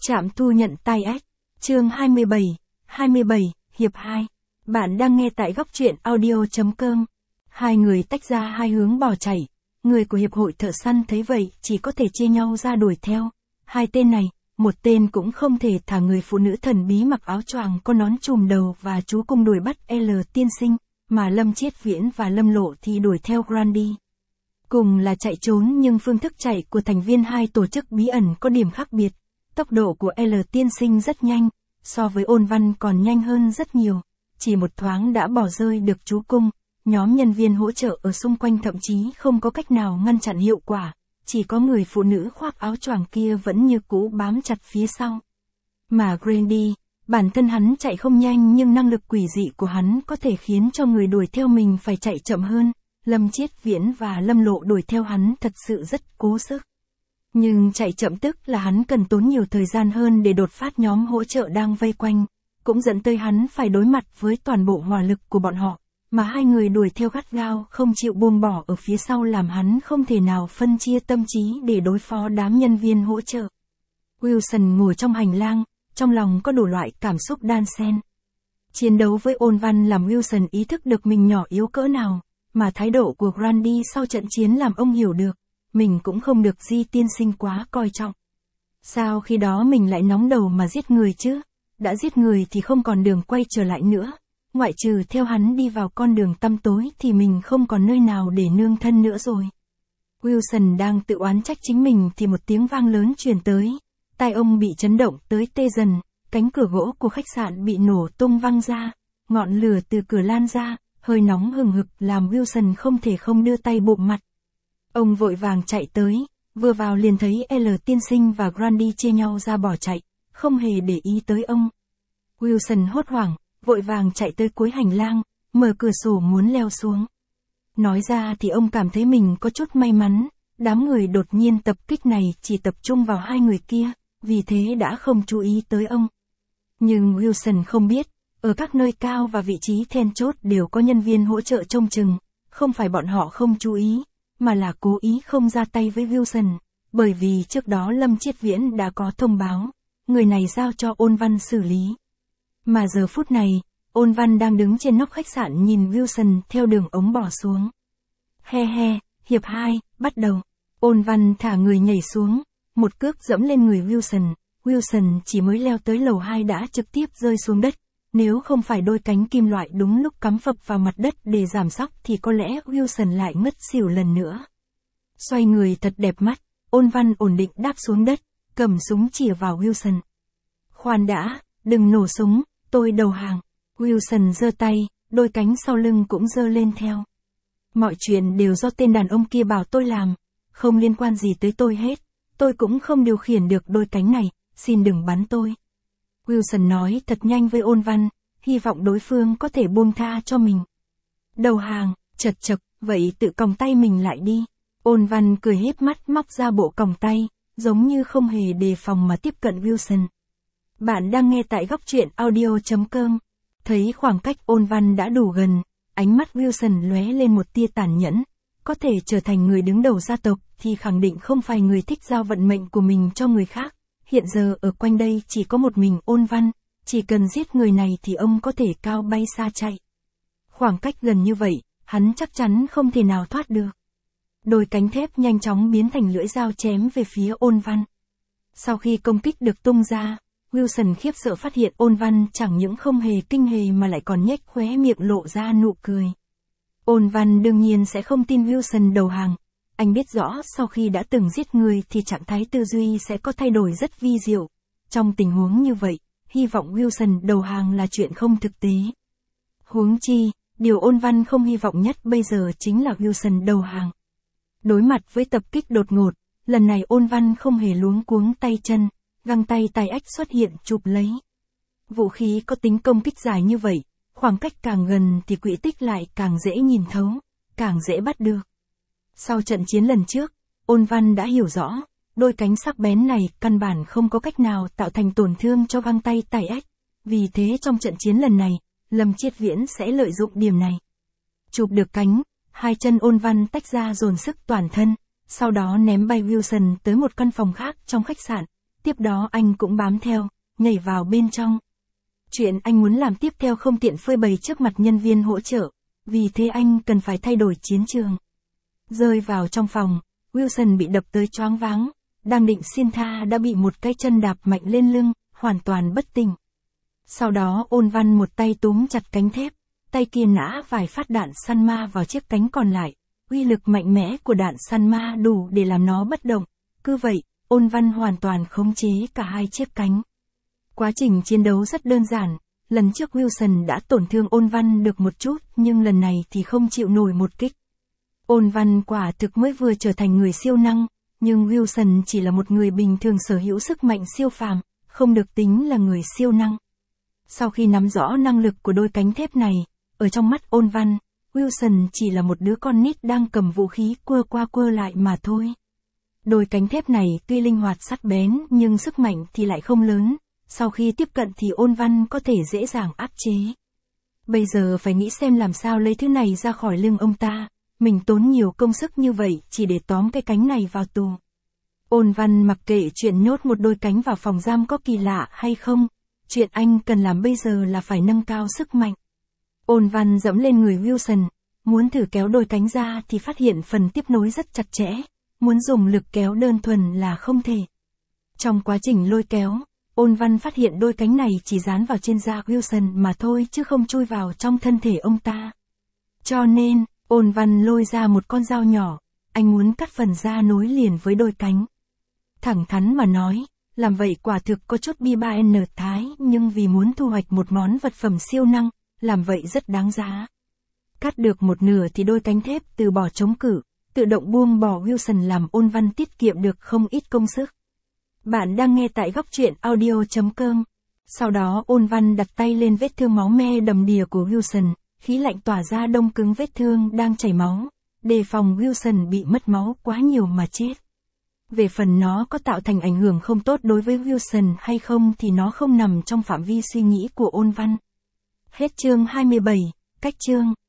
Trạm thu nhận tai ách. Chương 27, hiệp 2. Bạn đang nghe tại góc truyện audio.com. Hai người tách ra hai hướng bỏ chạy. Người của hiệp hội thợ săn thấy vậy chỉ có thể chia nhau ra đuổi theo. Hai tên này, một tên cũng không thể thả người phụ nữ thần bí mặc áo choàng có nón trùm đầu và chú cung đuổi bắt L tiên sinh, mà Lâm Chiết Viễn và Lâm Lộ thì đuổi theo Grandi. Cùng là chạy trốn nhưng phương thức chạy của thành viên hai tổ chức bí ẩn có điểm khác biệt. Tốc độ của L tiên sinh rất nhanh, so với Ôn Văn còn nhanh hơn rất nhiều. Chỉ một thoáng đã bỏ rơi được chú cung, nhóm nhân viên hỗ trợ ở xung quanh thậm chí không có cách nào ngăn chặn hiệu quả, chỉ có người phụ nữ khoác áo choàng kia vẫn như cũ bám chặt phía sau. Mà Grandi, bản thân hắn chạy không nhanh nhưng năng lực quỷ dị của hắn có thể khiến cho người đuổi theo mình phải chạy chậm hơn. Lâm Chiết Viễn và Lâm Lộ đuổi theo hắn thật sự rất cố sức. Nhưng chạy chậm tức là hắn cần tốn nhiều thời gian hơn để đột phát nhóm hỗ trợ đang vây quanh, cũng dẫn tới hắn phải đối mặt với toàn bộ hỏa lực của bọn họ, mà hai người đuổi theo gắt gao không chịu buông bỏ ở phía sau làm hắn không thể nào phân chia tâm trí để đối phó đám nhân viên hỗ trợ. Wilson ngồi trong hành lang, trong lòng có đủ loại cảm xúc đan xen. Chiến đấu với Ôn Văn làm Wilson ý thức được mình nhỏ yếu cỡ nào, mà thái độ của Grandi sau trận chiến làm ông hiểu được, mình cũng không được Di tiên sinh quá coi trọng. Sao khi đó mình lại nóng đầu mà giết người chứ? Đã giết người thì không còn đường quay trở lại nữa. Ngoại trừ theo hắn đi vào con đường tăm tối thì mình không còn nơi nào để nương thân nữa rồi. Wilson đang tự oán trách chính mình thì một tiếng vang lớn truyền tới. Tai ông bị chấn động tới tê dần, cánh cửa gỗ của khách sạn bị nổ tung văng ra. Ngọn lửa từ cửa lan ra, hơi nóng hừng hực làm Wilson không thể không đưa tay bụm mặt. Ông vội vàng chạy tới, vừa vào liền thấy L tiên sinh và Grandi chia nhau ra bỏ chạy, không hề để ý tới ông. Wilson hốt hoảng, vội vàng chạy tới cuối hành lang, mở cửa sổ muốn leo xuống. Nói ra thì ông cảm thấy mình có chút may mắn, đám người đột nhiên tập kích này chỉ tập trung vào hai người kia, vì thế đã không chú ý tới ông. Nhưng Wilson không biết, ở các nơi cao và vị trí then chốt đều có nhân viên hỗ trợ trông chừng, không phải bọn họ không chú ý, mà là cố ý không ra tay với Wilson, bởi vì trước đó Lâm Chiết Viễn đã có thông báo, người này giao cho Ôn Văn xử lý. Mà giờ phút này, Ôn Văn đang đứng trên nóc khách sạn nhìn Wilson theo đường ống bỏ xuống. Hiệp 2, bắt đầu. Ôn Văn thả người nhảy xuống, một cước dẫm lên người Wilson. Wilson chỉ mới leo tới lầu 2 đã trực tiếp rơi xuống đất. Nếu không phải đôi cánh kim loại đúng lúc cắm phập vào mặt đất để giảm sóc thì có lẽ Wilson lại ngất xỉu lần nữa. Xoay người thật đẹp mắt, Ôn Văn ổn định đáp xuống đất, cầm súng chĩa vào Wilson. Khoan đã, đừng nổ súng, tôi đầu hàng. Wilson giơ tay, đôi cánh sau lưng cũng giơ lên theo. Mọi chuyện đều do tên đàn ông kia bảo tôi làm, không liên quan gì tới tôi hết, tôi cũng không điều khiển được đôi cánh này, xin đừng bắn tôi. Wilson nói thật nhanh với Ôn Văn, hy vọng đối phương có thể buông tha cho mình. Đầu hàng, chật chật, vậy tự còng tay mình lại đi. Ôn Văn cười híp mắt móc ra bộ còng tay, giống như không hề đề phòng mà tiếp cận Wilson. Bạn đang nghe tại góc truyện audio.com. Thấy khoảng cách Ôn Văn đã đủ gần, ánh mắt Wilson lóe lên một tia tàn nhẫn. Có thể trở thành người đứng đầu gia tộc thì khẳng định không phải người thích giao vận mệnh của mình cho người khác. Hiện giờ ở quanh đây chỉ có một mình Ôn Văn, chỉ cần giết người này thì ông có thể cao bay xa chạy. Khoảng cách gần như vậy, hắn chắc chắn không thể nào thoát được. Đôi cánh thép nhanh chóng biến thành lưỡi dao chém về phía Ôn Văn. Sau khi công kích được tung ra, Wilson khiếp sợ phát hiện Ôn Văn chẳng những không hề kinh hề mà lại còn nhếch khóe miệng lộ ra nụ cười. Ôn Văn đương nhiên sẽ không tin Wilson đầu hàng. Anh biết rõ sau khi đã từng giết người thì trạng thái tư duy sẽ có thay đổi rất vi diệu. Trong tình huống như vậy, hy vọng Wilson đầu hàng là chuyện không thực tế. Huống chi, điều Ôn Văn không hy vọng nhất bây giờ chính là Wilson đầu hàng. Đối mặt với tập kích đột ngột, lần này Ôn Văn không hề luống cuống tay chân, găng tay tai ách xuất hiện chụp lấy. Vũ khí có tính công kích dài như vậy, khoảng cách càng gần thì quỹ tích lại càng dễ nhìn thấu, càng dễ bắt được. Sau trận chiến lần trước, Ôn Văn đã hiểu rõ, đôi cánh sắc bén này căn bản không có cách nào tạo thành tổn thương cho găng tay tai ách. Vì thế trong trận chiến lần này, Lâm Chiết Viễn sẽ lợi dụng điểm này. Chụp được cánh, hai chân Ôn Văn tách ra dồn sức toàn thân, sau đó ném bay Wilson tới một căn phòng khác trong khách sạn. tiếp đó anh cũng bám theo, nhảy vào bên trong. Chuyện anh muốn làm tiếp theo không tiện phơi bày trước mặt nhân viên hỗ trợ, vì thế anh cần phải thay đổi chiến trường. Rơi vào trong phòng, Wilson bị đập tới choáng váng, đang định xin tha đã bị một cái chân đạp mạnh lên lưng, hoàn toàn bất tỉnh. Sau đó Ôn Văn một tay túm chặt cánh thép, tay kia nã vài phát đạn săn ma vào chiếc cánh còn lại. Uy lực mạnh mẽ của đạn săn ma đủ để làm nó bất động. Cứ vậy, Ôn Văn hoàn toàn khống chế cả hai chiếc cánh. Quá trình chiến đấu rất đơn giản. Lần trước Wilson đã tổn thương Ôn Văn được một chút, nhưng lần này thì không chịu nổi một kích. Ôn Văn quả thực mới vừa trở thành người siêu năng, nhưng Wilson chỉ là một người bình thường sở hữu sức mạnh siêu phàm, không được tính là người siêu năng. Sau khi nắm rõ năng lực của đôi cánh thép này, ở trong mắt Ôn Văn, Wilson chỉ là một đứa con nít đang cầm vũ khí quơ qua quơ lại mà thôi. Đôi cánh thép này tuy linh hoạt sắc bén nhưng sức mạnh thì lại không lớn, sau khi tiếp cận thì Ôn Văn có thể dễ dàng áp chế. Bây giờ phải nghĩ xem làm sao lấy thứ này ra khỏi lưng ông ta, mình tốn nhiều công sức như vậy chỉ để tóm cái cánh này vào tù. Ôn Văn mặc kệ chuyện nhốt một đôi cánh vào phòng giam có kỳ lạ hay không, chuyện anh cần làm bây giờ là phải nâng cao sức mạnh. Ôn Văn dẫm lên người Wilson, muốn thử kéo đôi cánh ra thì phát hiện phần tiếp nối rất chặt chẽ, muốn dùng lực kéo đơn thuần là không thể. Trong quá trình lôi kéo, Ôn Văn phát hiện đôi cánh này chỉ dán vào trên da Wilson mà thôi chứ không chui vào trong thân thể ông ta. Cho nên, Ôn Văn lôi ra một con dao nhỏ, anh muốn cắt phần da nối liền với đôi cánh. Thẳng thắn mà nói, làm vậy quả thực có chút bi ba n thái, nhưng vì muốn thu hoạch một món vật phẩm siêu năng, làm vậy rất đáng giá. Cắt được một nửa thì đôi cánh thép từ bỏ chống cự, tự động buông bỏ Wilson làm Ôn Văn tiết kiệm được không ít công sức. Bạn đang nghe tại góc truyện audio.com. Sau đó Ôn Văn đặt tay lên vết thương máu me đầm đìa của Wilson, khí lạnh tỏa ra đông cứng vết thương đang chảy máu, đề phòng Wilson bị mất máu quá nhiều mà chết. Về phần nó có tạo thành ảnh hưởng không tốt đối với Wilson hay không thì nó không nằm trong phạm vi suy nghĩ của Ôn Văn. Hết chương 27, cách chương.